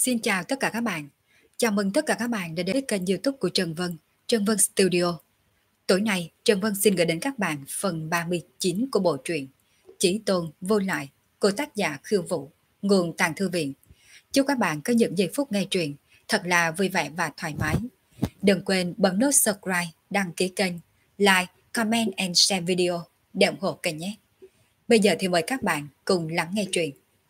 Xin chào tất cả các bạn. Chào mừng tất cả các bạn đã đến với kênh YouTube của Trân Vân Studio. Tối nay, Trân Vân xin gửi đến các bạn phần 39 của bộ truyện Chí Tôn Vô Lại của tác giả Khiêu Vũ, nguồn Tàng Thư Viện. Chúc các bạn có những giây phút nghe truyện thật là vui vẻ và thoải mái. Đừng quên bấm nút subscribe, đăng ký kênh, like, comment and share video để ủng hộ kênh nhé. Bây giờ thì mời các bạn cùng lắng nghe truyện.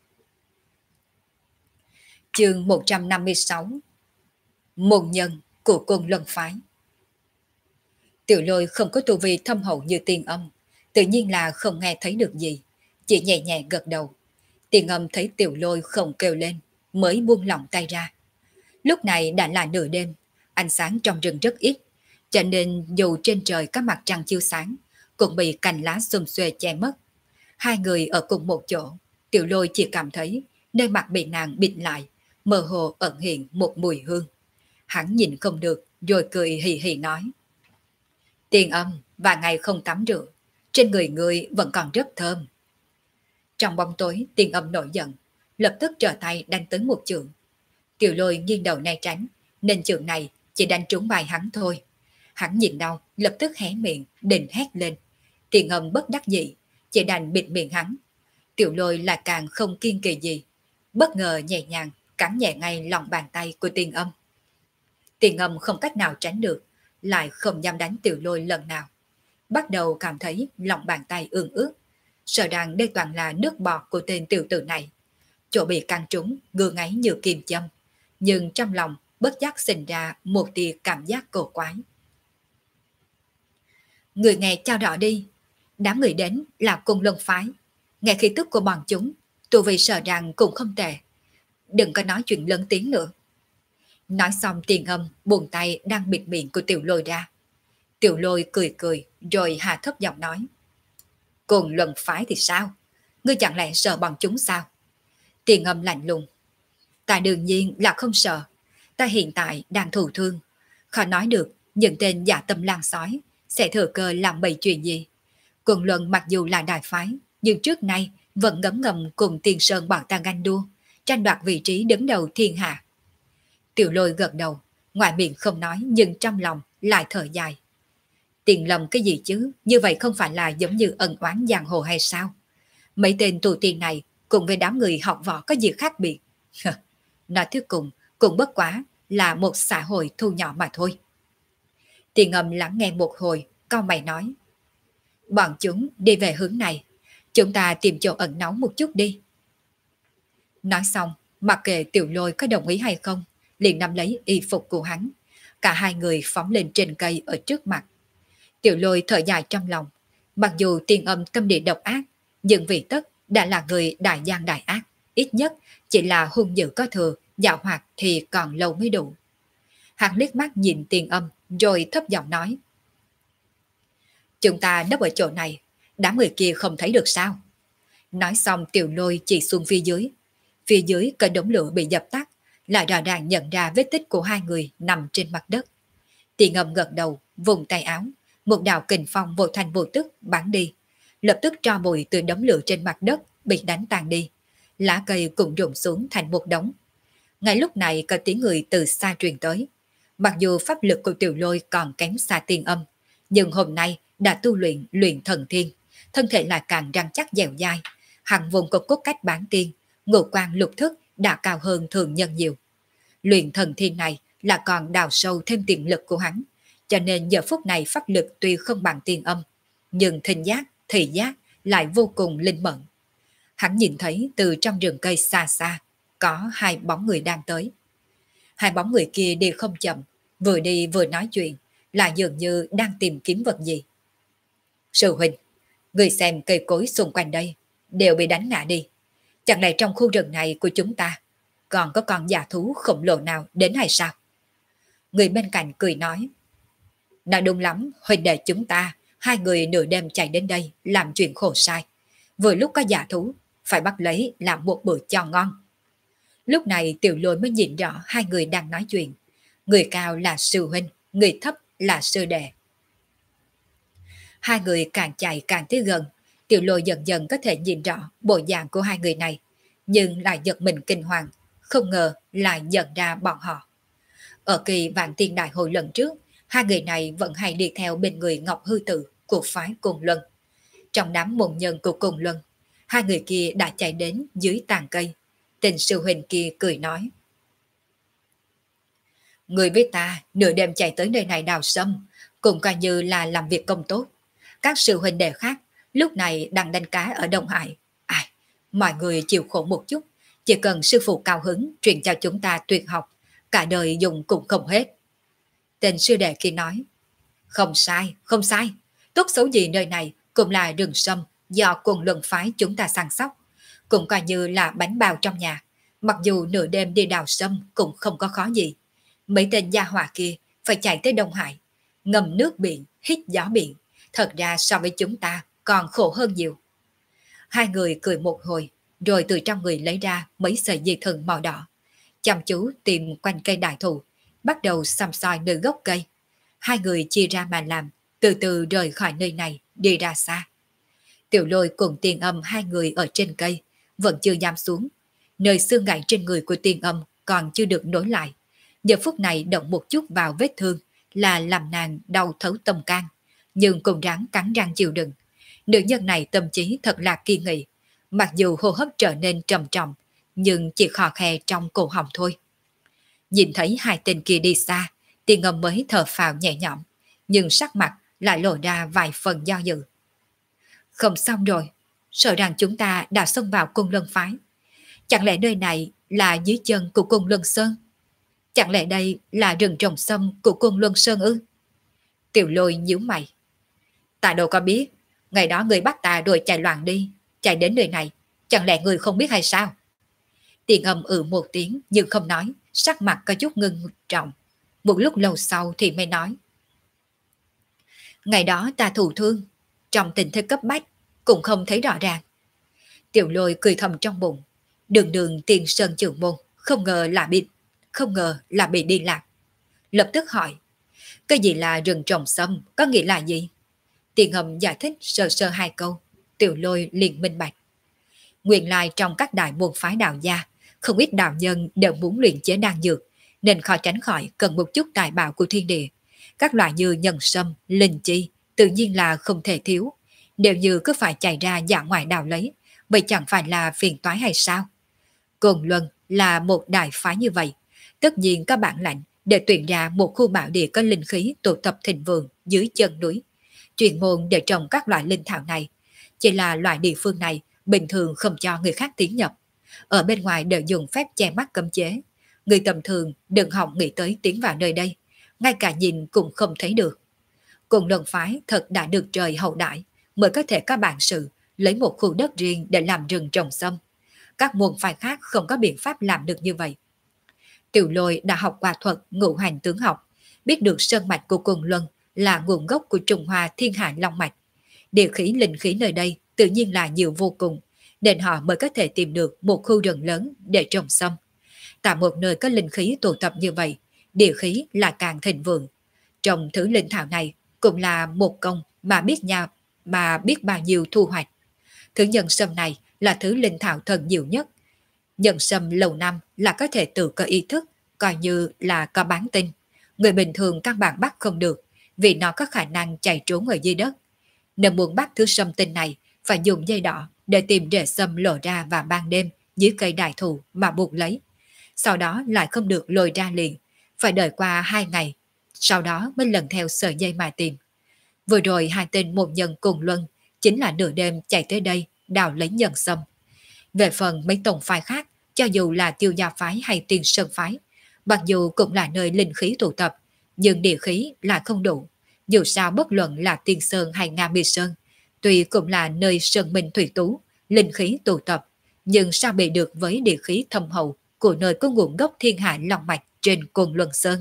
Chương 156. Môn nhân của Côn Luân Phái. Tiểu Lôi không có tu vi thâm hậu như Tiên Âm, tự nhiên là không nghe thấy được gì, chỉ nhẹ nhẹ gật đầu. Tiên Âm thấy Tiểu Lôi không kêu lên, mới buông lỏng tay ra. Lúc này đã là nửa đêm, ánh sáng trong rừng rất ít, cho nên dù trên trời có mặt trăng chiếu sáng, cũng bị cành lá xum xuê che mất. Hai người ở cùng một chỗ, Tiểu Lôi chỉ cảm thấy nơi mặt bị nàng bịt lại, mơ hồ ẩn hiện một mùi hương. Hắn nhìn không được, rồi cười hì hì nói. Tiên Âm, và ngày không tắm rửa, trên người ngươi vẫn còn rất thơm. Trong bóng tối, Tiên Âm nổi giận, lập tức trở tay đánh tới một chưởng. Tiểu Lôi nghiêng đầu né tránh, nên chưởng này chỉ đánh trúng vai hắn thôi. Hắn nhìn đau, lập tức hé miệng, định hét lên. Tiên Âm bất đắc dĩ, chỉ đành bịt miệng hắn. Tiểu Lôi là càng không kiên kỳ gì, bất ngờ nhẹ nhàng cắn nhẹ ngay lòng bàn tay của Tiên Âm. Tiên Âm không cách nào tránh được, lại không dám đánh Tiểu Lôi lần nào. Bắt đầu cảm thấy lòng bàn tay ương ướt, sợ rằng đây toàn là nước bọt của tên tiểu tử này. Chỗ bị căng trúng, ngứa ngáy như kim châm, nhưng trong lòng bất giác sinh ra một tia cảm giác cổ quái. Người nghe cho rõ đi, đám người đến là Côn Luân Phái. Nghe khí tức của bọn chúng, tu vi sợ rằng cũng không tệ. Đừng có nói chuyện lớn tiếng nữa. Nói xong Tiên Âm buông tay đang bịt miệng của Tiểu Lôi ra. Tiểu Lôi cười cười rồi hạ thấp giọng nói. Côn Luân Phái thì sao? Ngươi chẳng lẽ sợ bọn chúng sao? Tiên Âm lạnh lùng. Ta đương nhiên là không sợ. Ta hiện tại đang thụ thương. Khó nói được những tên giả tâm lang sói sẽ thừa cơ làm bậy chuyện gì. Côn Luân mặc dù là đại phái, nhưng trước nay vẫn ngấm ngầm cùng Tiên Sơn bọn ta ganh đua, tranh đoạt vị trí đứng đầu thiên hạ. Tiểu Lôi gật đầu, ngoài miệng không nói nhưng trong lòng lại thở dài. Tiền lầm cái gì chứ, như vậy không phải là giống như ân oán giang hồ hay sao? Mấy tên tù tiền này cùng với đám người học võ có gì khác biệt? Nói thứ cùng, cũng bất quá là một xã hội thu nhỏ mà thôi. Tiền Âm lắng nghe một hồi, cau mày nói. Bọn chúng đi về hướng này, chúng ta tìm chỗ ẩn náu một chút đi. Nói xong, mặc kệ Tiểu Lôi có đồng ý hay không, liền nắm lấy y phục của hắn. Cả hai người phóng lên trên cây ở trước mặt. Tiểu Lôi thở dài trong lòng. Mặc dù Tiên Âm tâm địa độc ác, nhưng vì tất đã là người đại gian đại ác. Ít nhất chỉ là hung dữ có thừa, dạo hoạt thì còn lâu mới đủ. Hắn liếc mắt nhìn Tiên Âm rồi thấp giọng nói. Chúng ta nấp ở chỗ này, đám người kia không thấy được sao? Nói xong Tiểu Lôi chỉ xuống phía dưới. Phía dưới có đống lửa bị dập tắt, lại rõ ràng nhận ra vết tích của hai người nằm trên mặt đất. Tiên Âm gật đầu, vùng tay áo, một đạo kình phong vô thành vô tức bắn đi. Lập tức tro bụi từ đống lửa trên mặt đất bị đánh tan đi. Lá cây cũng rụng xuống thành một đống. Ngay lúc này có tiếng người từ xa truyền tới. Mặc dù pháp lực của Tiểu Lôi còn kém xa Tiên Âm, nhưng hôm nay đã tu luyện thần thiên, thân thể lại càng rắn chắc dẻo dai. Hằng vùng có cốt cách bán tiên, ngũ quan lục thức đã cao hơn thường nhân nhiều. Luyện thần thiên này là còn đào sâu thêm tiềm lực của hắn, cho nên giờ phút này pháp lực tuy không bằng Tiên Âm, nhưng thính giác, thị giác lại vô cùng linh mẫn. Hắn nhìn thấy từ trong rừng cây xa xa có hai bóng người đang tới. Hai bóng người kia đi không chậm, vừa đi vừa nói chuyện, là dường như đang tìm kiếm vật gì. Sư huynh, người xem cây cối xung quanh đây đều bị đánh ngã đi. Chẳng lẽ trong khu rừng này của chúng ta còn có con giả thú khổng lồ nào đến hay sao? Người bên cạnh cười nói. Nói đúng lắm, huynh đệ chúng ta, hai người nửa đêm chạy đến đây làm chuyện khổ sai. Vừa lúc có giả thú, phải bắt lấy làm một bữa cho ngon. Lúc này Tiểu Lôi mới nhìn rõ hai người đang nói chuyện. Người cao là sư huynh, người thấp là sư đệ. Hai người càng chạy càng tới gần, Tiểu Lôi dần dần có thể nhìn rõ bộ dạng của hai người này, nhưng lại giật mình kinh hoàng, không ngờ lại nhận ra bọn họ. Ở kỳ vạn tiên đại hội lần trước, hai người này vẫn hay đi theo bên người Ngọc Hư Tử của phái Côn Luân. Trong đám môn nhân của Côn Luân, hai người kia đã chạy đến dưới tàn cây. Tên sư huynh kia cười nói: Người với ta nửa đêm chạy tới nơi này đào sâm, cũng coi như là làm việc công tốt. Các sư huynh đệ khác lúc này đang đánh cá ở Đông Hải. Ai, mọi người chịu khổ một chút, chỉ cần sư phụ cao hứng truyền cho chúng ta tuyệt học, cả đời dùng cũng không hết. Tên sư đệ kia nói: Không sai, không sai. Tốt xấu gì nơi này cũng là rừng sâm do Côn Luân phái chúng ta săn sóc, cũng coi như là bánh bao trong nhà. Mặc dù nửa đêm đi đào sâm cũng không có khó gì. Mấy tên gia hỏa kia phải chạy tới Đông Hải, ngâm nước biển, hít gió biển. Thật ra so với chúng ta còn khổ hơn nhiều. Hai người cười một hồi, rồi từ trong người lấy ra mấy sợi dây thừng màu đỏ, chăm chú tìm quanh cây đại thụ, bắt đầu xăm soi nơi gốc cây. Hai người chia ra mà làm, từ từ rời khỏi nơi này, đi ra xa. Tiểu Lôi cùng Tiền Âm hai người ở trên cây, vẫn chưa dám xuống. Nơi xương gãy trên người của Tiền Âm còn chưa được nối lại. Giờ phút này động một chút vào vết thương là làm nàng đau thấu tâm can, nhưng cũng ráng cắn răng chịu đựng. Nữ nhân này tâm trí thật là kiên nghị, mặc dù hô hấp trở nên trầm trọng, nhưng chỉ khò khe trong cổ họng thôi. Nhìn thấy hai tên kia đi xa, Tiền Âm mới thở phào nhẹ nhõm, nhưng sắc mặt lại lộ ra vài phần do dự. Không xong rồi, sợ rằng chúng ta đã xông vào Côn Luân phái. Chẳng lẽ nơi này là dưới chân của Côn Luân Sơn? Chẳng lẽ đây là rừng trồng sâm của Côn Luân Sơn ư? Tiểu Lôi nhíu mày. Ta đâu có biết, ngày đó người bắt ta rồi chạy loạn đi, chạy đến nơi này, chẳng lẽ người không biết hay sao? Tiền Âm một tiếng nhưng không nói, sắc mặt có chút ngưng trọng. Một lúc lâu sau thì mới nói: Ngày đó ta thụ thương, trong tình thế cấp bách, cũng không thấy rõ ràng. Tiểu Lôi cười thầm trong bụng, đường đường Tiền Sơn trưởng môn, không ngờ là bị đi lạc. Lập tức hỏi: Cái gì là rừng trồng sâm, có nghĩa là gì? Tiền Âm giải thích sơ sơ hai câu, Tiểu Lôi liền minh bạch. Nguyên lai trong các đại môn phái đạo gia, không ít đạo nhân đều muốn luyện chế đan dược, nên khó tránh khỏi cần một chút tài bảo của thiên địa. Các loại như nhân sâm, linh chi, tự nhiên là không thể thiếu. Nếu như cứ phải chạy ra dã ngoại đào lấy, vậy chẳng phải là phiền toái hay sao? Côn Luân là một đại phái như vậy, tất nhiên các bản lãnh để tuyển ra một khu bảo địa có linh khí tụ tập thịnh vượng dưới chân núi. Chuyên môn để trồng các loại linh thảo này. Chỉ là loại địa phương này bình thường không cho người khác tiến nhập. Ở bên ngoài đều dùng phép che mắt cấm chế. Người tầm thường đừng hòng nghĩ tới tiến vào nơi đây, ngay cả nhìn cũng không thấy được. Cùng Luân phái thật đã được trời hậu đãi, mới có thể có bản sự lấy một khu đất riêng để làm rừng trồng sâm. Các môn phái khác không có biện pháp làm được như vậy. Tiểu Lôi đã học qua thuật ngũ hành tướng học, biết được sơn mạch của Côn Luân là nguồn gốc của Trung Hoa Thiên Hạ Long mạch. Địa khí linh khí nơi đây tự nhiên là nhiều vô cùng, nên họ mới có thể tìm được một khu rừng lớn để trồng sâm. Tại một nơi có linh khí tụ tập như vậy, địa khí là càng thịnh vượng. Trồng thứ linh thảo này cũng là một công mà biết bao nhiêu thu hoạch. Thứ nhân sâm này là thứ linh thảo thần nhiều nhất. Nhân sâm lâu năm là có thể tự có ý thức, coi như là có bán tin. Người bình thường căn bản bắt không được, vì nó có khả năng chạy trốn ở dưới đất. Nên muốn bắt thứ sâm tinh này, phải dùng dây đỏ để tìm rễ sâm lộ ra vào ban đêm dưới cây đại thụ mà buộc lấy. Sau đó lại không được lôi ra liền, phải đợi qua 2 ngày, sau đó mới lần theo sợi dây mà tìm. Vừa rồi hai tên môn nhân cùng luân chính là nửa đêm chạy tới đây đào lấy nhân sâm. Về phần mấy tông phái khác, cho dù là Tiêu Gia phái hay Tiên Sơn phái, mặc dù cũng là nơi linh khí tụ tập, nhưng địa khí là không đủ. Dù sao bất luận là Tiên Sơn hay Nga Mi Sơn, tuy cũng là nơi sơn minh thủy tú, linh khí tụ tập, nhưng sao bị được với địa khí thâm hậu của nơi có nguồn gốc thiên hạ long mạch trên Côn Luân Sơn.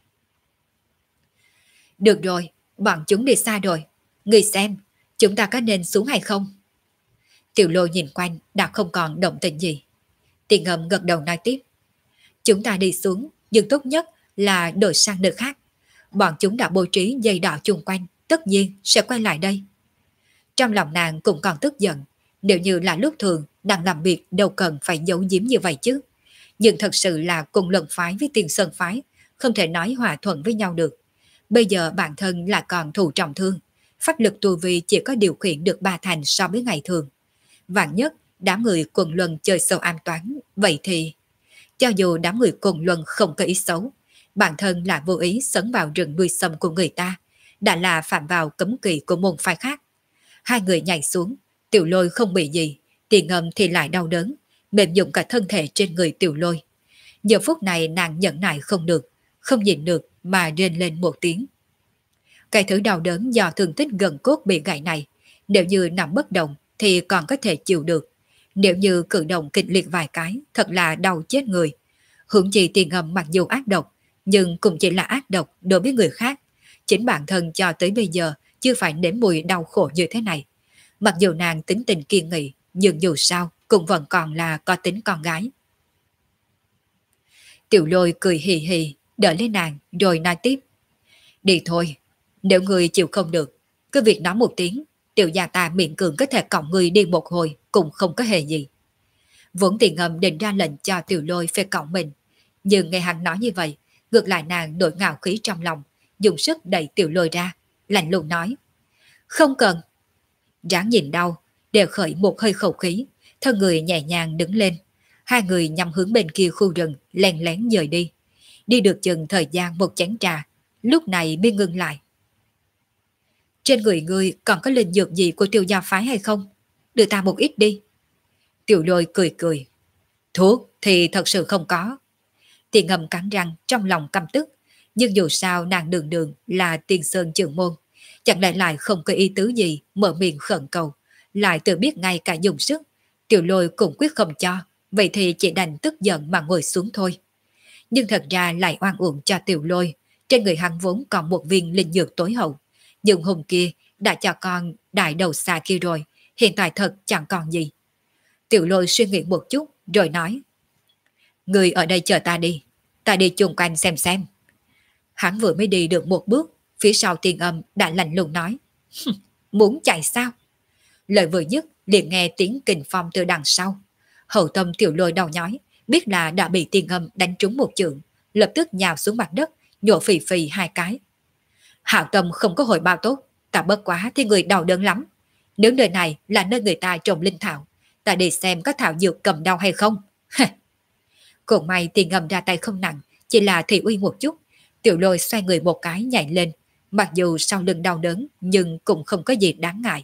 Được rồi, bọn chúng đi xa rồi. Người xem, chúng ta có nên xuống hay không? Tiểu Lôi nhìn quanh đã không còn động tĩnh gì. Tiền Ngầm gật đầu nói tiếp: Chúng ta đi xuống, nhưng tốt nhất là đổi sang nơi khác. Bọn chúng đã bố trí dây đỏ chung quanh, tất nhiên sẽ quay lại đây. Trong lòng nàng cũng còn tức giận, nếu như là lúc thường nàng làm việc đâu cần phải giấu giếm như vậy chứ. Nhưng thật sự là cùng luận phái với Tiên Sơn phái, không thể nói hòa thuận với nhau được. Bây giờ bản thân là còn thụ trọng thương, pháp lực tu vi chỉ có điều khiển được 3 thành so với ngày thường. Vạn nhất, đám người quần luân chơi sâu an toán, vậy thì... Cho dù đám người quần luân không có ý xấu, bản thân là vô ý sấn vào rừng nuôi sâm của người ta, đã là phạm vào cấm kỵ của môn phái khác. Hai người nhảy xuống, Tiểu Lôi không bị gì, Tiền Ngâm thì lại đau đớn, mềm nhũn cả thân thể trên người Tiểu Lôi. Giờ phút này nàng nhẫn nại không được, không nhịn được mà rên lên một tiếng. Cái thứ đau đớn do thương tích gần cốt bị gãy này, nếu như nằm bất động thì còn có thể chịu được. Nếu như cử động kịch liệt vài cái, thật là đau chết người. Hưởng chi Tiền Ngâm mặc dù ác độc, nhưng cũng chỉ là ác độc đối với người khác. Chính bản thân cho tới bây giờ chưa phải nếm mùi đau khổ như thế này. Mặc dù nàng tính tình kiên nghị, nhưng dù sao cũng vẫn còn là có tính con gái. Tiểu Lôi cười hì hì, đỡ lấy nàng rồi nói tiếp. Đi thôi, nếu người chịu không được, cứ việc nói một tiếng, tiểu gia ta miệng cường có thể cõng người đi một hồi cũng không có hề gì. Vốn Tiền Ngâm định ra lệnh cho Tiểu Lôi phải cõng mình, nhưng nghe hắn nói như vậy, ngược lại nàng nổi ngạo khí trong lòng, dùng sức đẩy Tiểu Lôi ra, lạnh lùng nói. Không cần. Ráng nhìn đau, đều khởi một hơi khẩu khí, thân người nhẹ nhàng đứng lên. Hai người nhằm hướng bên kia khu rừng, lén lén dời đi. Đi được chừng thời gian một chén trà, lúc này mới ngưng lại. Trên người ngươi còn có linh dược gì của Tiêu gia phái hay không? Đưa ta một ít đi. Tiểu Lôi cười cười. Thuốc thì thật sự không có. Tiền Ngâm cắn răng trong lòng căm tức, nhưng dù sao nàng đường đường là Tiên Sơn trưởng môn, chẳng lẽ lại không có ý tứ gì mở miệng khẩn cầu, lại tự biết ngay cả dùng sức. Tiểu Lôi cũng quyết không cho, vậy thì chỉ đành tức giận mà ngồi xuống thôi. Nhưng thật ra lại oan uổng cho Tiểu Lôi, trên người hắn vốn còn một viên linh dược tối hậu, nhưng hôm kia đã cho con đại đầu xa kia rồi, hiện tại thật chẳng còn gì. Tiểu Lôi suy nghĩ một chút rồi nói. Người ở đây chờ ta đi chung quanh xem. Hắn vừa mới đi được một bước, phía sau Tiền Âm đã lạnh lùng nói. Muốn chạy sao? Lời vừa dứt liền nghe tiếng kình phong từ đằng sau. Hậu tâm Tiểu Lôi đau nhói, biết là đã bị Tiền Âm đánh trúng một chưởng, lập tức nhào xuống mặt đất, nhổ phì phì 2 cái. Hạo tâm không có hồi bao tốt, ta bất quá thì người đau đớn lắm. Nếu nơi này là nơi người ta trồng linh thảo, ta đi xem có thảo dược cầm đau hay không. Cũng may Tiền Âm ra tay không nặng, chỉ là thị uy một chút. Tiểu Lôi xoay người một cái nhảy lên, mặc dù sau lưng đau đớn nhưng cũng không có gì đáng ngại.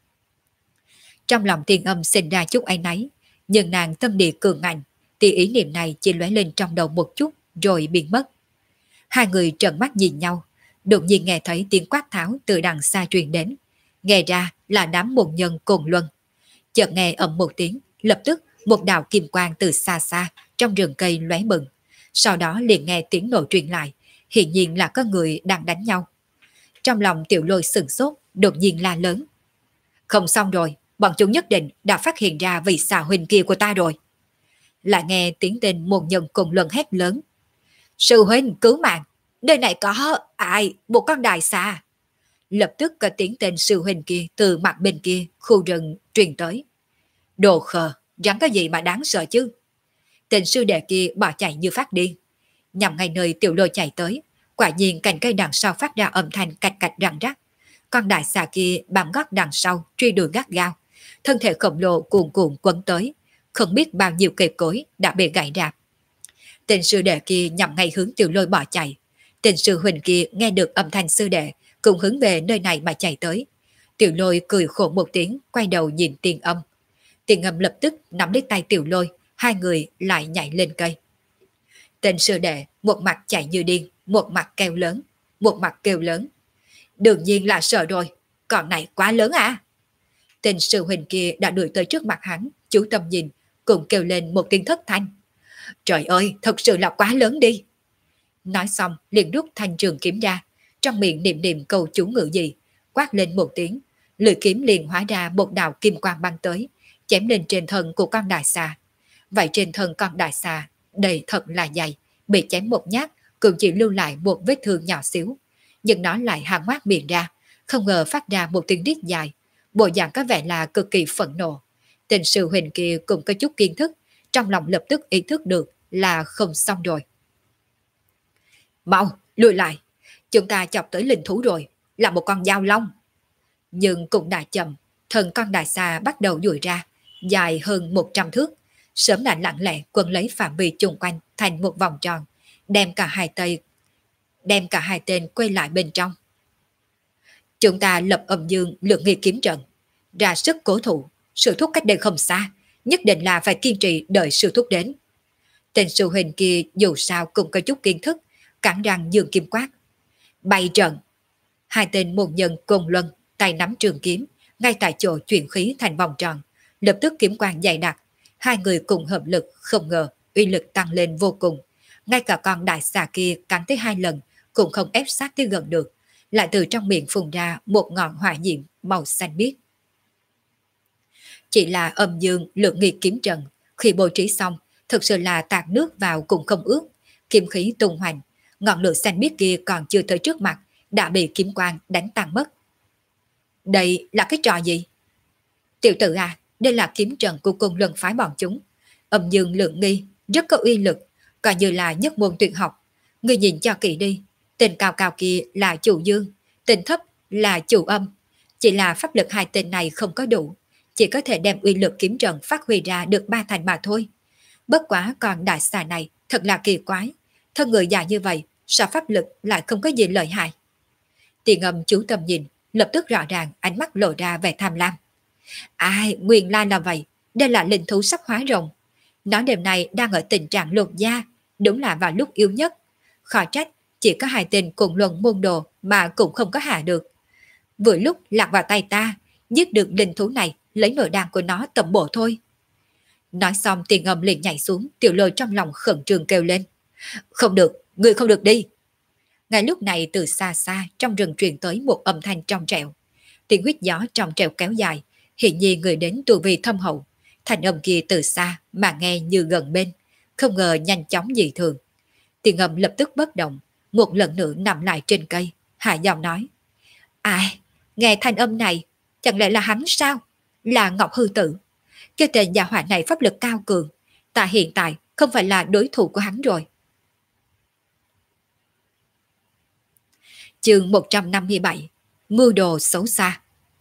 Trong lòng Tiền Âm sinh ra chút áy náy, nhưng nàng tâm địa cường ngạnh, thì ý niệm này chỉ lóe lên trong đầu một chút rồi biến mất. Hai người trợn mắt nhìn nhau, đột nhiên nghe thấy tiếng quát tháo từ đằng xa truyền đến, nghe ra là đám môn nhân Cồn Luân. Chợt nghe ầm một tiếng, lập tức một đạo kim quang từ xa xa trong rừng cây lóe bừng, sau đó liền nghe tiếng nổ truyền lại, hiển nhiên là có người đang đánh nhau. Trong lòng Tiểu Lôi sửng sốt, đột nhiên la lớn. Không xong rồi, bọn chúng nhất định đã phát hiện ra vị xà huynh kia của ta rồi. Lại nghe tiếng tên môn nhân Cồn Luân hét lớn. Sư huynh cứu mạng, nơi này có ai, một con đại xà. Lập tức có tiếng tên sư huynh kia từ mặt bên kia khu rừng truyền tới. Đồ khờ, rắn cái gì mà đáng sợ chứ. Tên sư đệ kia bỏ chạy như phát điên, nhằm ngay nơi Tiểu Lôi chạy tới. Quả nhiên cành cây đằng sau phát ra âm thanh cạch cạch răng rắc. Con đại xà kia bám gót đằng sau truy đuổi gắt gao, thân thể khổng lồ cuồn cuộn quấn tới, không biết bao nhiêu cây cối đã bị gãy rạp. Tên sư đệ kia nhằm ngay hướng Tiểu Lôi bỏ chạy. Tên sư huynh kia nghe được âm thanh sư đệ cũng hướng về nơi này mà chạy tới. Tiểu Lôi cười khổ một tiếng, quay đầu nhìn Tiền Âm. Tiền Âm lập tức nắm lấy tay Tiểu Lôi, hai người lại nhảy lên cây. Tên sư đệ một mặt chạy như điên, một mặt kêu lớn. Đương nhiên là sợ rồi, con này quá lớn à. Tên sư huynh kia đã đuổi tới trước mặt hắn, chú tâm nhìn, cùng kêu lên một tiếng thất thanh. Trời ơi, thật sự là quá lớn đi. Nói xong liền rút thanh trường kiếm ra, trong miệng niệm niệm câu chú ngữ gì, quát lên một tiếng, lưỡi kiếm liền hóa ra một đạo kim quang băng tới, chém lên trên thân của con đại xà. Vậy trên thân con đại xà đầy thật là dày, bị chém một nhát cũng chỉ lưu lại một vết thương nhỏ xíu, nhưng nó lại há ngoác miệng ra, không ngờ phát ra một tiếng rít dài, bộ dạng có vẻ là cực kỳ phẫn nộ. Tên sư huynh kia cũng có chút kiến thức, trong lòng lập tức ý thức được là không xong rồi. Mau, lùi lại. Chúng ta chọc tới linh thú rồi, là một con dao long. Nhưng cũng đã chậm, thân con đại xà bắt đầu duỗi ra, dài hơn 100 thước, sớm đã lặng lẽ quấn lấy phạm vi chung quanh thành một vòng tròn, đem cả hai tên quay lại bên trong. Chúng ta lập âm dương lượng nghi kiếm trận, ra sức cố thủ, sư thúc cách đây không xa, nhất định là phải kiên trì đợi sư thúc đến. Tên sư huynh kia dù sao cũng có chút kiến thức, cắn răng dương kiếm quát. Bày trận. Hai tên môn nhân cùng luân, tay nắm trường kiếm, ngay tại chỗ chuyển khí thành vòng tròn, lập tức kiếm quang dày đặc. Hai người cùng hợp lực, không ngờ uy lực tăng lên vô cùng. Ngay cả con đại xà kia cắn tới 2 lần cũng không ép sát tới gần được, lại từ trong miệng phun ra một ngọn hỏa diệm màu xanh biếc. Chỉ là âm dương lượng nghi kiếm trận, khi bố trí xong, thực sự là tạt nước vào cũng không ướt, kiếm khí tung hoành, ngọn lửa xanh biếc kia còn chưa tới trước mặt, đã bị kiếm quang đánh tan mất. Đây là cái trò gì? Tiểu tử à, đây là kiếm trận của Côn Luân phái bọn chúng. Âm dương lượng nghi, rất có uy lực, coi như là nhất môn tuyệt học. Ngươi nhìn cho kỹ đi, tên cao cao kia là chủ dương, tên thấp là chủ âm. Chỉ là pháp lực hai tên này không có đủ, chỉ có thể đem uy lực kiếm trận phát huy ra được 3 thành mà thôi. Bất quá còn đại xà này thật là kỳ quái, thân người già như vậy, sao pháp lực lại không có gì lợi hại? Tiền Âm chú tâm nhìn, lập tức rõ ràng ánh mắt lộ ra vẻ tham lam. Ai, nguyên lai là vậy, đây là linh thú sắp hóa rồng. Nó đêm nay đang ở tình trạng lột da, đúng là vào lúc yếu nhất. Khó trách, chỉ có 2 tên cùng luận môn đồ mà cũng không có hạ được. Vừa lúc lạc vào tay ta, giết được linh thú này, lấy nội đan của nó tầm bổ thôi. Nói xong Tiền Âm liền nhảy xuống, Tiểu Lôi trong lòng khẩn trương kêu lên. Không được, người không được đi. Ngay lúc này từ xa xa trong rừng truyền tới một âm thanh trong trẻo. Tiếng huyết gió trong trẻo kéo dài, hiện nhiên người đến tu vi thâm hậu. Thành âm kia từ xa mà nghe như gần bên, không ngờ nhanh chóng dị thường. Tiền Âm lập tức bất động, một lần nữa nằm lại trên cây, hạ giọng nói. Ai, nghe thanh âm này, chẳng lẽ là hắn sao? Là Ngọc Hư Tử. Cái tên gia hỏa này pháp lực cao cường, ta hiện tại không phải là đối thủ của hắn rồi. Chương 157, mưu đồ xấu xa.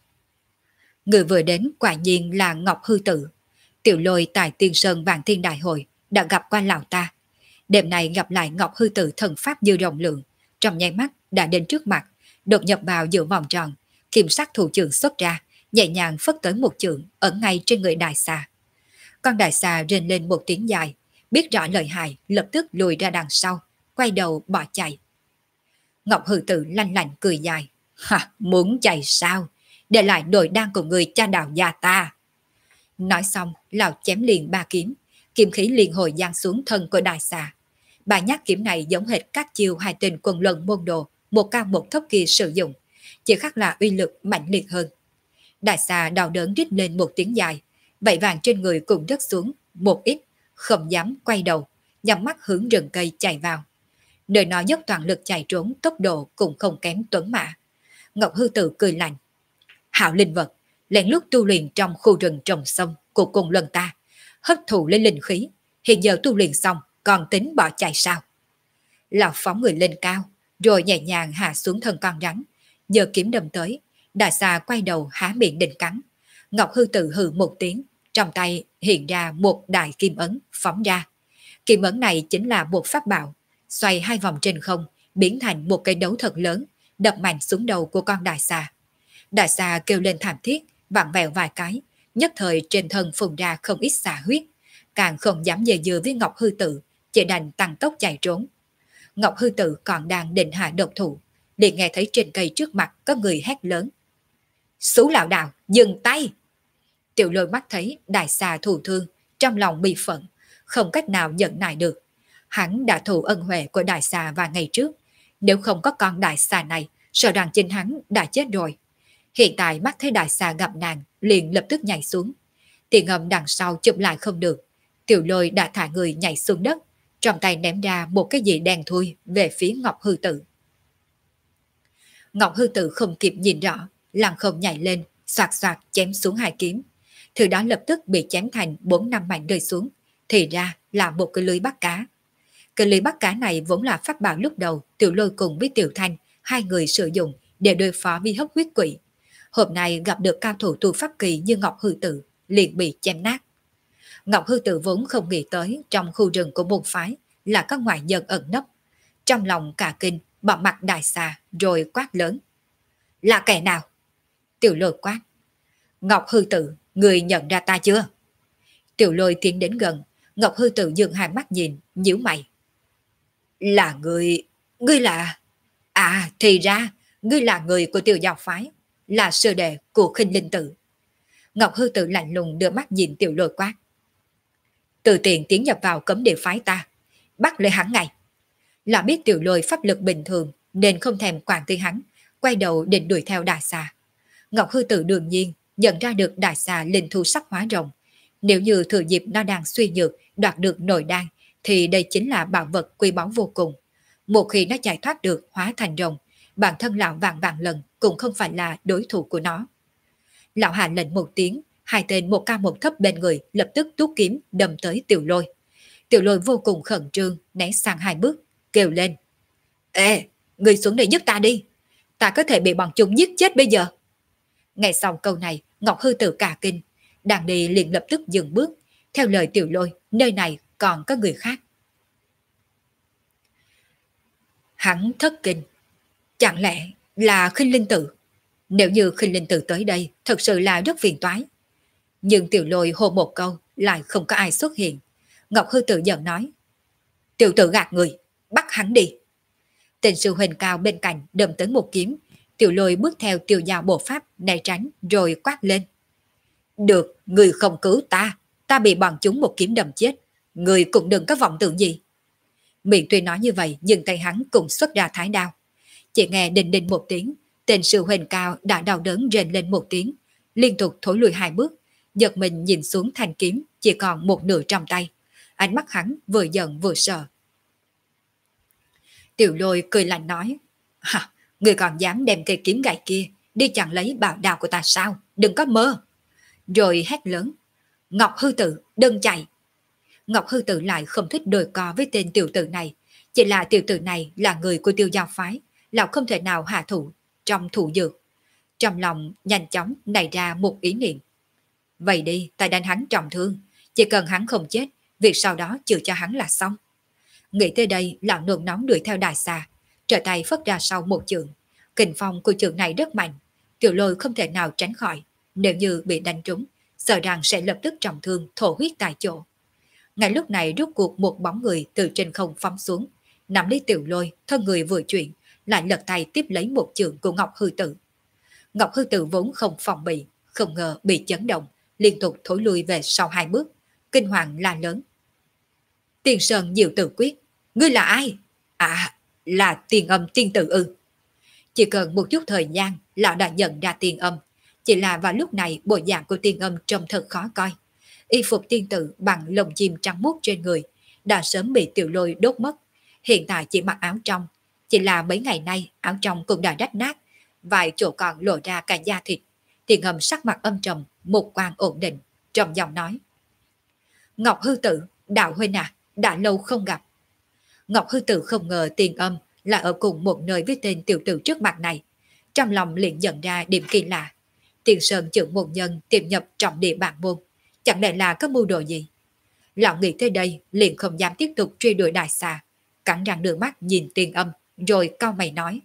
Người vừa đến quả nhiên là Ngọc Hư Tử. Tiểu Lôi tại Tiên Sơn Vạn Thiên Đại Hội đã gặp qua lão ta. Đêm nay gặp lại Ngọc Hư Tử thần pháp dư rộng lượng, trong nháy mắt đã đến trước mặt, đột nhập vào giữa vòng tròn, kiểm sát thủ trưởng xuất ra, nhẹ nhàng phất tới một chưởng ở ngay trên người đại xà. Con đại xà rên lên một tiếng dài, biết rõ lợi hại, lập tức lùi ra đằng sau, quay đầu bỏ chạy. Ngọc Hư Tử lanh lạnh cười dài. Ha, muốn chạy sao? Để lại nội đan của người cha đạo già ta. Nói xong, lão chém liền 3 kiếm, kiếm khí liền hồi giáng xuống thân của đại xà. 3 nhát kiếm này giống hệt các chiêu 2 tên quân luận môn đồ, một cao một thấp kia sử dụng, chỉ khác là uy lực mạnh liệt hơn. Đại xà đau đớn rít lên một tiếng dài, vảy vàng trên người cũng rớt xuống một ít, không dám quay đầu, nhắm mắt hướng rừng cây chạy vào. Nơi nó dốc toàn lực chạy trốn, tốc độ cũng không kém Tuấn Mã. Ngọc Hư Tử cười lạnh. Hạo linh vật, lén lút tu luyện trong khu rừng trồng sông của cùng lần ta, hấp thụ lên linh khí, hiện giờ tu luyện xong còn tính bỏ chạy sao? Lão phóng người lên cao, rồi nhẹ nhàng hạ xuống thân con rắn, giờ kiếm đâm tới, đại xà quay đầu há miệng định cắn. Ngọc Hư Tử hừ một tiếng, trong tay hiện ra một đại kim ấn phóng ra. Kim ấn này chính là một pháp bảo, xoay 2 vòng trên không, biến thành một cây đấu thật lớn, đập mạnh xuống đầu của con đại xà. Đại xà kêu lên thảm thiết, vặn vẹo vài cái, nhất thời trên thân phun ra không ít xà huyết, càng không dám dè dừa với Ngọc Hư Tử, chỉ đành tăng tốc chạy trốn. Ngọc Hư Tử còn đang định hạ độc thủ, liền nghe thấy trên cây trước mặt có người hét lớn. Xú lão đạo, dừng tay! Tiểu Lôi mắt thấy đại xà thù thương, trong lòng bị phẫn, không cách nào nhận nại được. Hắn đã thù ân huệ của đại xà vài ngày trước, nếu không có con đại xà này, sợ rằng chính hắn đã chết rồi. Hiện tại mắt thấy đại xà gặp nạn, liền lập tức nhảy xuống. Tiền Âm đằng sau chụp lại không được, Tiểu Lôi đã thả người nhảy xuống đất, trong tay ném ra một cái gì đen thui về phía Ngọc Hư Tử. Ngọc Hư Tử không kịp nhìn rõ, lăng không nhảy lên, xoạt chém xuống 2 kiếm. Thứ đó lập tức bị chém thành 4-5 mảnh rơi xuống, thì ra là một cái lưới bắt cá. Cái lưới bắt cá này vốn là pháp bảo lúc đầu Tiểu Lôi cùng với Tiểu Thanh hai người sử dụng để đối phó với hấp huyết quỷ. Hôm nay gặp được cao thủ tu pháp kỳ như Ngọc Hư Tử, liền bị chém nát. Ngọc Hư Tử vốn không nghĩ tới trong khu rừng của môn phái là có ngoại nhân ẩn nấp. Trong lòng cả kinh, bỏ mặt đại xà rồi quát lớn. Là kẻ nào? Tiểu Lôi quát. Ngọc Hư Tử, người nhận ra ta chưa? Tiểu Lôi tiến đến gần, Ngọc Hư Tử dừng hai mắt nhìn, nhíu mày. Là ngươi là... À thì ra, ngươi là người của Tiểu Giao phái, là sư đệ của Khinh Linh Tử. Ngọc Hư Tử lạnh lùng đưa mắt nhìn Tiểu Lôi quát. Từ tiền tiến nhập vào cấm địa phái ta, bắt lấy hắn ngay. Là biết Tiểu Lôi pháp lực bình thường nên không thèm quản tới hắn, quay đầu định đuổi theo đại xà. Ngọc Hư Tử đương nhiên nhận ra được đại xà linh thu sắc hóa rồng. Nếu như thừa dịp nó đang suy nhược đoạt được nội đan thì đây chính là bảo vật quý báu vô cùng. Một khi nó chạy thoát được hóa thành rồng, bản thân lão vạn vạn lần cũng không phải là đối thủ của nó. Lão hạ lệnh một tiếng, hai tên một cao một thấp bên người lập tức tuốt kiếm đâm tới Tiểu Lôi. Tiểu Lôi vô cùng khẩn trương né sang hai bước, kêu lên. Ê, người xuống đây giúp ta đi. Ta có thể bị bọn chúng giết chết bây giờ. Nghe xong câu này, Ngọc Hư Tử cả kinh. Đang đi liền lập tức dừng bước. Theo lời Tiểu Lôi, nơi này còn có người khác. Hắn thất kinh. Chẳng lẽ là Khinh Linh Tử? Nếu như Khinh Linh Tử tới đây, thật sự là rất phiền toái. Nhưng Tiểu Lôi hô một câu, lại không có ai xuất hiện. Ngọc Hư Tử giận nói. Tiểu tử gạt người, bắt hắn đi. Tên sư huynh cao bên cạnh đâm tới một kiếm. Tiểu Lôi bước theo Tiểu Giao bộ pháp né tránh rồi quát lên. Được, người không cứu ta bị bọn chúng một kiếm đâm chết. Người cũng đừng có vọng tưởng gì. Miệng tuy nói như vậy nhưng tay hắn cũng xuất ra thái đao. Chỉ nghe đinh đinh một tiếng, tên sư huynh cao đã đau đớn rên lên một tiếng, liên tục thối lùi hai bước, giật mình nhìn xuống thanh kiếm chỉ còn một nửa trong tay. Ánh mắt hắn vừa giận vừa sợ. Tiểu Lôi cười lạnh nói. Hả, người còn dám đem cây kiếm gậy kia đi chặn lấy bảo đao của ta sao? Đừng có mơ. Rồi hét lớn. Ngọc Hư Tử, đừng chạy. Ngọc Hư Tử lại không thích đôi co với tên tiểu tử này. Chỉ là tiểu tử này là người của Tiêu Giao phái, lão không thể nào hạ thủ trong thủ dược. Trong lòng nhanh chóng nảy ra một ý niệm. Vậy đi, ta đánh hắn trọng thương. Chỉ cần hắn không chết, việc sau đó chữa cho hắn là xong. Nghĩ tới đây, lão nôn nóng đuổi theo đại xà, trở tay phất ra sau một chưởng. Kình phong của chưởng này rất mạnh, Tiểu Lôi không thể nào tránh khỏi. Nếu như bị đánh trúng, sợ rằng sẽ lập tức trọng thương thổ huyết tại chỗ. Ngay lúc này rút cuộc một bóng người từ trên không phóng xuống, nắm lấy Tiểu Lôi, thân người vừa chuyển, lại lật tay tiếp lấy một chưởng của Ngọc Hư Tử. Ngọc Hư Tử vốn không phòng bị, không ngờ bị chấn động, liên tục thối lui về sau hai bước, kinh hoàng la lớn. Tiền Sơn Diệu Tử Quyết, ngươi là ai? À, là Tiền Âm tiên tử ư? Chỉ cần một chút thời gian, lão đã nhận ra Tiền Âm. Chỉ là vào lúc này bộ dạng của Tiền Âm trông thật khó coi. Y phục tiên tử bằng lông chim trắng muốt trên người đã sớm bị Tiểu Lôi đốt mất. Hiện tại chỉ mặc áo trong, chỉ là mấy ngày nay áo trong cũng đã rách nát, vài chỗ còn lộ ra cả da thịt. Tiền Âm sắc mặt âm trầm, một quan ổn định, trầm giọng nói. Ngọc Hư Tử, đạo huynh à, đã lâu không gặp. Ngọc Hư Tử không ngờ Tiền Âm là ở cùng một nơi với tên tiểu tử trước mặt này. Trong lòng liền nhận ra điểm kỳ lạ. Tiền Sơn trưởng môn nhân tiềm nhập trọng địa bản môn, chẳng lẽ là có mưu đồ gì? Lão nghĩ tới đây liền không dám tiếp tục truy đuổi đại xà, cắn răng đưa mắt nhìn Tiền Âm rồi cau mày nói.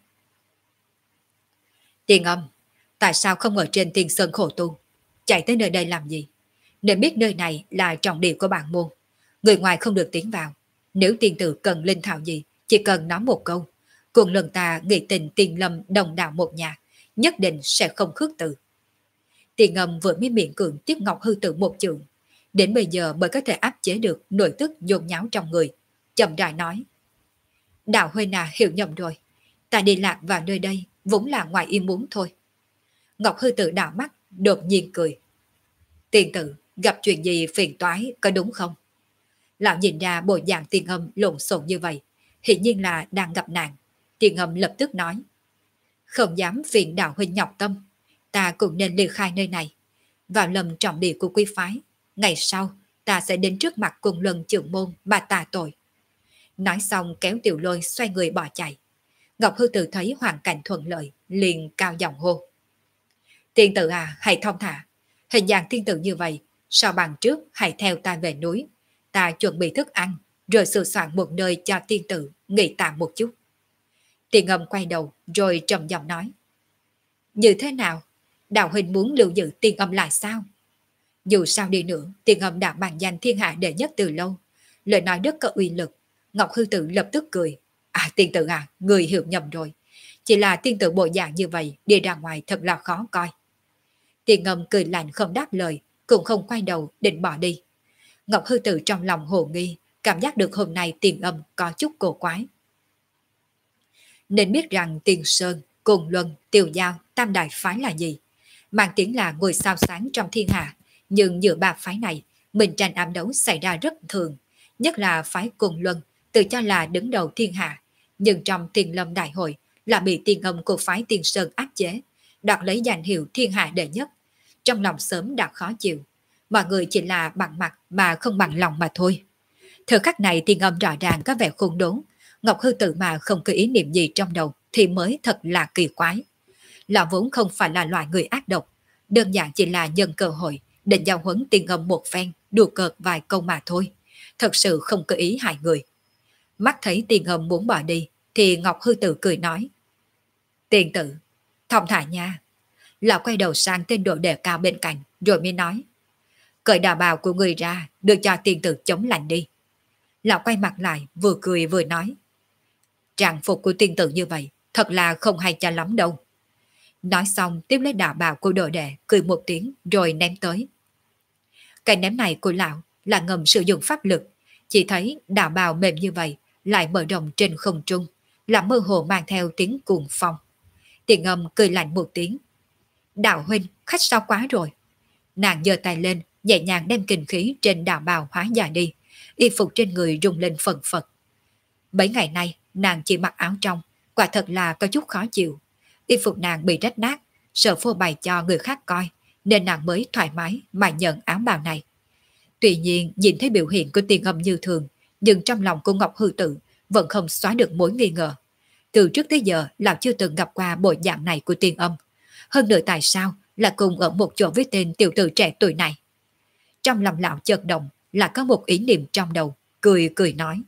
Tiền Âm, tại sao không ở trên Tiền Sơn khổ tu? Chạy tới nơi đây làm gì? Nên biết nơi này là trọng địa của bản môn, người ngoài không được tiến vào. Nếu tiên tử cần linh thảo gì, chỉ cần nói một câu, cùng lần ta nghị tình Tiền Lâm đồng đạo một nhà, nhất định sẽ không khước từ. Tiền Âm vừa mới miệng cường tiếp Ngọc Hư Tử một chưởng, đến bây giờ mới có thể áp chế được nội tức dồn nháo trong người, chậm rãi nói. Đạo huynh à, hiểu nhầm rồi, ta đi lạc vào nơi đây vốn là ngoài ý muốn thôi. Ngọc Hư Tử đảo mắt, đột nhiên cười. Tiền tử, gặp chuyện gì phiền toái có đúng không? Lão nhìn ra bộ dạng Tiền Âm lộn xộn như vậy, hiển nhiên là đang gặp nạn. Tiền Âm lập tức nói. Không dám phiền đạo huynh nhọc tâm, ta cũng nên ly khai nơi này, vào lầm trọng địa của quý phái. Ngày sau, ta sẽ đến trước mặt Cùng Luân trưởng môn mà tạ tội. Nói xong kéo Tiểu Lôi xoay người bỏ chạy. Ngọc Hư Tử thấy hoàn cảnh thuận lợi, liền cao giọng hô. Tiên tử à, hãy thông thả. Hình dạng tiên tử như vậy, sao bằng trước hãy theo ta về núi. Ta chuẩn bị thức ăn, rồi sửa soạn một nơi cho tiên tử nghỉ tạm một chút. Tiền Âm quay đầu rồi trầm giọng nói. Như thế nào? Đạo huynh muốn lưu giữ Tiên Âm lại sao? Dù sao đi nữa, Tiên Âm đã bằng danh thiên hạ đệ nhất từ lâu. Lời nói rất có uy lực. Ngọc Hư Tử lập tức cười. À tiên tử à, người hiểu nhầm rồi. Chỉ là tiên tử bộ dạng như vậy đi ra ngoài thật là khó coi. Tiền Âm cười lạnh không đáp lời, cũng không quay đầu định bỏ đi. Ngọc Hư Tử trong lòng hồ nghi, cảm giác được hôm nay Tiền Âm có chút cổ quái. Nên biết rằng Tiền Sơn, Côn Luân, Tiêu Giao, Tam Đại Phái là gì? Mang tiếng là ngôi sao sáng trong thiên hạ, nhưng giữa ba phái này, mình tranh ám đấu xảy ra rất thường. Nhất là phái Côn Luân, tự cho là đứng đầu thiên hạ, nhưng trong Tiền Lâm Đại hội là bị Tiền Âm của phái Tiền Sơn áp chế, đoạt lấy danh hiệu thiên hạ đệ nhất. Trong lòng sớm đã khó chịu, mọi người chỉ là bằng mặt mà không bằng lòng mà thôi. Thời khắc này Tiền Âm rõ ràng có vẻ khôn đốn, Ngọc Hư Tử mà không có ý niệm gì trong đầu thì mới thật là kỳ quái. Lão vốn không phải là loại người ác độc, đơn giản chỉ là nhân cơ hội định giao huấn Tiền Âm một phen, đùa cợt vài câu mà thôi, thật sự không có ý hại người. Mắt thấy Tiền Âm muốn bỏ đi thì Ngọc Hư Tử cười nói. Tiền tử, thong thả nha. Lão quay đầu sang tên độ đệ cao bên cạnh rồi mới nói. Cởi đà bào của người ra, đưa cho tiên tử chống lạnh đi. Lão quay mặt lại vừa cười vừa nói. Trang phục của tiên tử như vậy thật là không hay cho lắm đâu. Nói xong tiếp lấy đà bào của đồ đệ, cười một tiếng rồi ném tới. Cái ném này của lão là ngầm sử dụng pháp lực, chỉ thấy đà bào mềm như vậy lại mở rộng trên không trung, làm mơ hồ mang theo tiếng cuồng phong. Tiền Âm cười lạnh một tiếng. Đạo huynh, khách sao quá rồi. Nàng giơ tay lên, nhẹ nhàng đem kình khí trên đà bào hóa giải đi, y phục trên người rung lên phần phật. Mấy ngày nay nàng chỉ mặc áo trong, quả thật là có chút khó chịu. Y phục nàng bị rách nát, sợ phô bày cho người khác coi, nên nàng mới thoải mái mà nhận áo bào này. Tuy nhiên nhìn thấy biểu hiện của Tiền Âm như thường, nhưng trong lòng của Ngọc Hư Tử vẫn không xóa được mối nghi ngờ. Từ trước tới giờ lão chưa từng gặp qua bộ dạng này của Tiền Âm. Hơn nữa tại sao là cùng ở một chỗ với tên tiểu tử trẻ tuổi này? Trong lòng lão chợt động là có một ý niệm trong đầu, cười cười nói.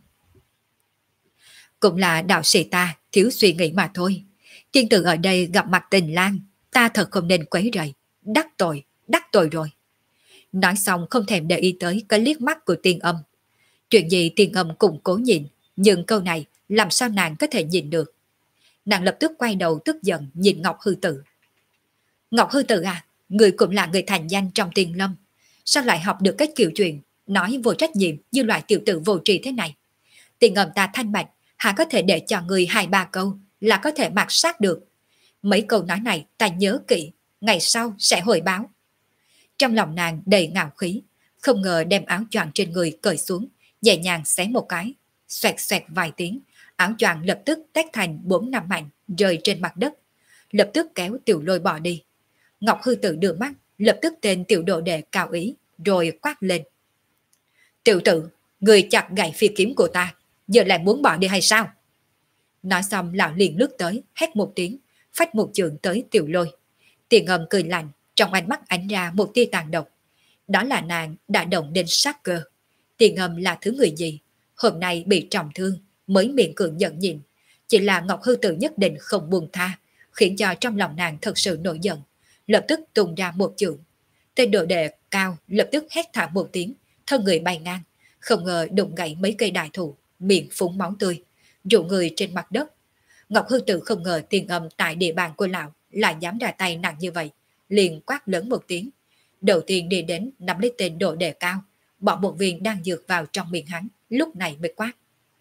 Cũng là đạo sĩ ta thiếu suy nghĩ mà thôi. Tiên tử ở đây gặp mặt Tình Lang, ta thật không nên quấy rầy. Đắc tội rồi. Nói xong không thèm để ý tới cái liếc mắt của Tiền Âm. Chuyện gì Tiền Âm cũng cố nhìn, nhưng câu này làm sao nàng có thể nhìn được. Nàng lập tức quay đầu tức giận nhìn Ngọc Hư Tử. Ngọc Hư Tử à, người cũng là người thành danh trong Tiền Lâm, sao lại học được cách kiểu chuyện nói vô trách nhiệm như loại tiểu tử vô tri thế này? Tiền Âm ta thanh bạch, hả có thể để cho người 2-3 câu là có thể mạt sát được. Mấy câu nói này ta nhớ kỹ, ngày sau sẽ hồi báo. Trong lòng nàng đầy ngạo khí, không ngờ đem áo choàng trên người cởi xuống, nhẹ nhàng xé một cái, xoẹt xoẹt vài tiếng, áo choàng lập tức tách thành 4-5 mảnh rơi trên mặt đất, lập tức kéo Tiểu Lôi bỏ đi. Ngọc Hư Tử đưa mắt, lập tức tên tiểu đồ đệ cao ý, rồi quát lên. Tiểu tử, người chặt gãy phi kiếm của ta, giờ lại muốn bỏ đi hay sao? Nói xong lão liền lướt tới, hét một tiếng, phách một chưởng tới Tiểu Lôi. Tiền Âm cười lạnh, trong ánh mắt ánh ra một tia tàn độc. Đó là nàng đã động đến sát cơ. Tiền Âm là thứ người gì? Hôm nay bị trọng thương, mới miệng cường nhận nhịn. Chỉ là Ngọc Hư Tử nhất định không buông tha, khiến cho trong lòng nàng thật sự nổi giận, lập tức tung ra một chưởng. Tên đồ đệ cao lập tức hét thảm một tiếng, thân người bay ngang, không ngờ đụng gãy mấy cây đại thụ, miệng phúng máu tươi, rụng người trên mặt đất. Ngọc Hư Tử không ngờ Tiền Âm tại địa bàn của lão lại dám ra tay nặng như vậy, liền quát lớn một tiếng. Đầu tiên đi đến nắm lấy tên đồ đệ cao, bỏ một viên đang dược vào trong miệng hắn, lúc này mới quát.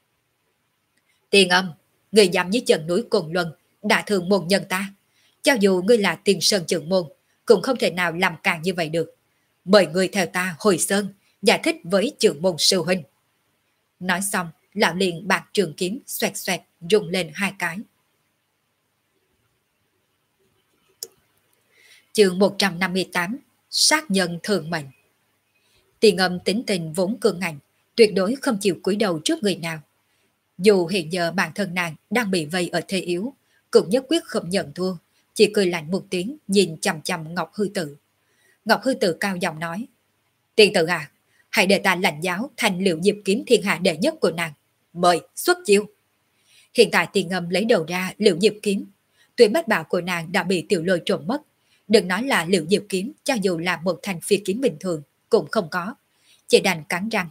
Tiền Âm, người dám dưới chân núi Cồn Luân, đã thương môn nhân ta. Cho dù ngươi là Tiền Sơn trưởng môn, cũng không thể nào làm càng như vậy được. Mời ngươi theo ta hồi sơn, giải thích với trưởng môn sư huynh. Nói xong, lão liền bạc trường kiếm xoẹt xoẹt rung lên 2 cái. Chương 158, sát nhân thường mệnh. Tiền Âm tính tình vốn cương ngạnh, tuyệt đối không chịu cúi đầu trước người nào. Dù hiện giờ bản thân nàng đang bị vây ở thế yếu, cũng nhất quyết không nhận thua, chỉ cười lạnh một tiếng nhìn chằm chằm Ngọc Hư Tử. Ngọc Hư Tử cao giọng nói, Tiền Tử à, hãy để ta lãnh giáo thành Liệu Diệp kiếm thiên hạ đệ nhất của nàng. Mời, xuất chiêu. Hiện tại Tiền Âm lấy đầu ra Liệu Diệp kiếm. Tuyệt bách bảo của nàng đã bị Tiểu Lôi trộm mất. Đừng nói là Liệu Diệp kiếm, cho dù là một thanh phi kiếm bình thường, cũng không có. Chỉ đành cắn răng.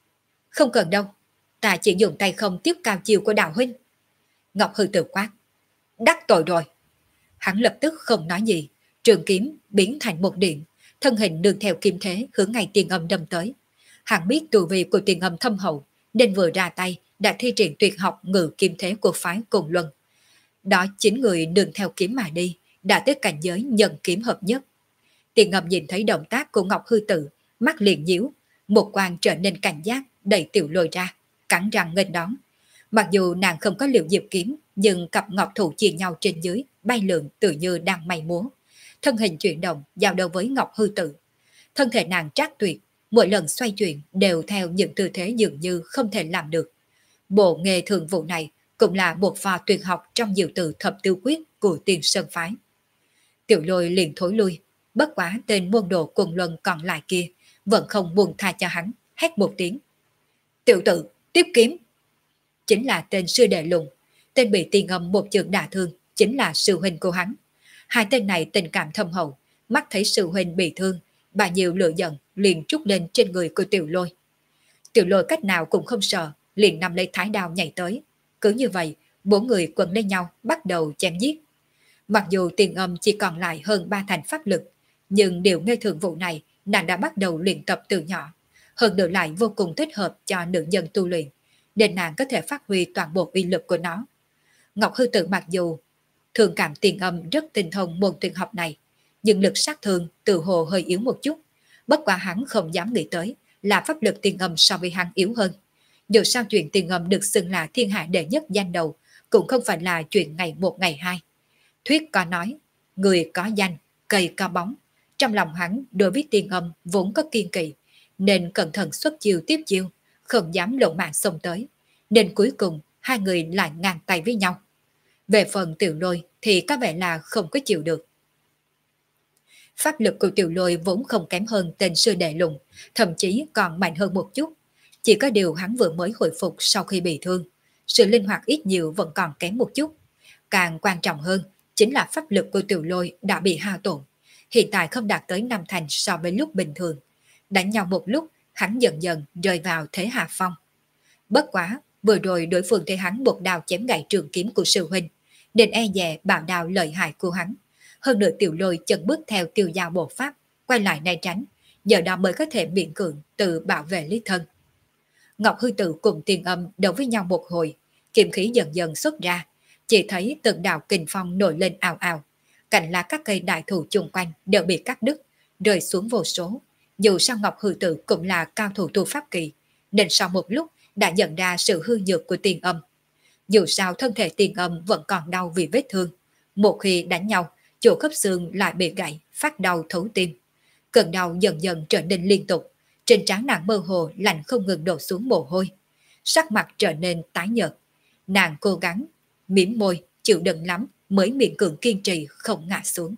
Không cần đâu, ta chỉ dùng tay không tiếp cao chiều của Đào huynh. Ngọc Hư Tử quát, đắc tội rồi. Hắn lập tức không nói gì, trường kiếm biến thành một điện, thân hình đường theo kim thế hướng ngay Tiền Âm đâm tới. Hắn biết tu vi của Tiền Âm thâm hậu, nên vừa ra tay đã thi triển tuyệt học ngự kim thế của phái Côn Luân. Đó chính người đường theo kiếm mà đi, đã tới cảnh giới nhân kiếm hợp nhất. Tiền Âm nhìn thấy động tác của Ngọc Hư Tử, mắt liền nhíu, một quan trở nên cảnh giác, đẩy Tiểu Lôi ra, cắn răng nghênh đón. Mặc dù nàng không có Liệu Diệp kiếm, nhưng cặp ngọc thủ chia nhau trên dưới, bay lượn tự như đang may múa. Thân hình chuyển động, giao đầu với Ngọc Hư Tử. Thân thể nàng trác tuyệt, mỗi lần xoay chuyển đều theo những tư thế dường như không thể làm được. Bộ nghề thường vụ này cũng là một pha tuyệt học trong diệu từ thập tiêu quyết của Tiền Sơn phái. Tiểu Lôi liền thối lui, bất quá tên môn đồ Côn Luân còn lại kia vẫn không buông tha cho hắn, hét một tiếng. Tiểu tử, tiếp kiếm. Chính là tên sư đệ Lùng, tên bị Tiền Âm một chưởng đả thương, chính là sư huynh của hắn. Hai tên này tình cảm thâm hậu, mắt thấy sư huynh bị thương, bà nhiều lửa giận liền trút lên trên người của Tiểu Lôi. Tiểu Lôi cách nào cũng không sợ, liền nắm lấy thái đao nhảy tới. Cứ như vậy, bốn người quấn lên nhau bắt đầu chém giết. Mặc dù Tiền Âm chỉ còn lại hơn 3 thành pháp lực, nhưng điều nghe thường vụ này nàng đã bắt đầu luyện tập từ nhỏ. Hơn nữa lại vô cùng thích hợp cho nữ nhân tu luyện, nên nàng có thể phát huy toàn bộ uy lực của nó. Ngọc Hư Tử mặc dù thường cảm Tiền Âm rất tinh thông môn tuyệt học này, nhưng lực sát thương tự hồ hơi yếu một chút. Bất quá hắn không dám nghĩ tới là pháp lực Tiền Âm so với hắn yếu hơn. Dù sao chuyện Tiền Âm được xưng là thiên hạ đệ nhất danh đầu cũng không phải là chuyện ngày một ngày hai. Thuyết có nói, người có danh, cây có bóng. Trong lòng hắn đối với Tiền Âm vốn có kiên kỵ, nên cẩn thận xuất chiêu tiếp chiêu, không dám lộ mạng xông tới. Nên cuối cùng hai người lại ngang tay với nhau. Về phần Tiểu Lôi thì có vẻ là không có chịu được. Pháp lực của Tiểu Lôi vốn không kém hơn tên sư đệ Lùng, thậm chí còn mạnh hơn một chút. Chỉ có điều hắn vừa mới hồi phục sau khi bị thương, sự linh hoạt ít nhiều vẫn còn kém một chút. Càng quan trọng hơn chính là pháp lực của Tiểu Lôi đã bị hao tổn, hiện tại không đạt tới 5 thành so với lúc bình thường. Đánh nhau một lúc, hắn dần dần rơi vào thế hạ phong. Bất quá, vừa rồi đối phương thấy hắn một đao chém gãy trường kiếm của sư huynh, nên e dè bảo đao lợi hại của hắn. Hơn nữa Tiểu Lôi chân bước theo tiêu giao bộ pháp, quay lại né tránh, giờ đó mới có thể miễn cưỡng tự bảo vệ lý thân. Ngọc Hư Tử cùng Tiền Âm đấu với nhau một hồi, kiếm khí dần dần xuất ra, chỉ thấy từng đạo kình phong nổi lên ào ào, cạnh lá các cây đại thụ chung quanh đều bị cắt đứt, rơi xuống vô số. Dù sao Ngọc Hư Tử cũng là cao thủ tu pháp kỳ, nên sau một lúc đã nhận ra sự hư nhược của Tiền Âm. Dù sao thân thể Tiền Âm vẫn còn đau vì vết thương, một khi đánh nhau, chỗ khớp xương lại bị gãy, phát đau thấu tim. Cơn đau dần dần trở nên liên tục, trên trán nàng mơ hồ lạnh không ngừng đổ xuống mồ hôi. Sắc mặt trở nên tái nhợt. Nàng cố gắng, mím môi, chịu đựng lắm mới miễn cưỡng kiên trì không ngã xuống.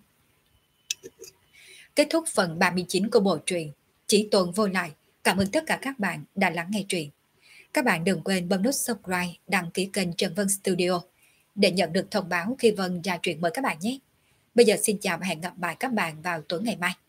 Kết thúc phần 39 của bộ truyện Chí Tôn Vô Lại. Cảm ơn tất cả các bạn đã lắng nghe truyện. Các bạn đừng quên bấm nút subscribe, đăng ký kênh Trần Vân Studio để nhận được thông báo khi Vân ra truyện mới các bạn nhé. Bây giờ xin chào và hẹn gặp lại các bạn vào tối ngày mai.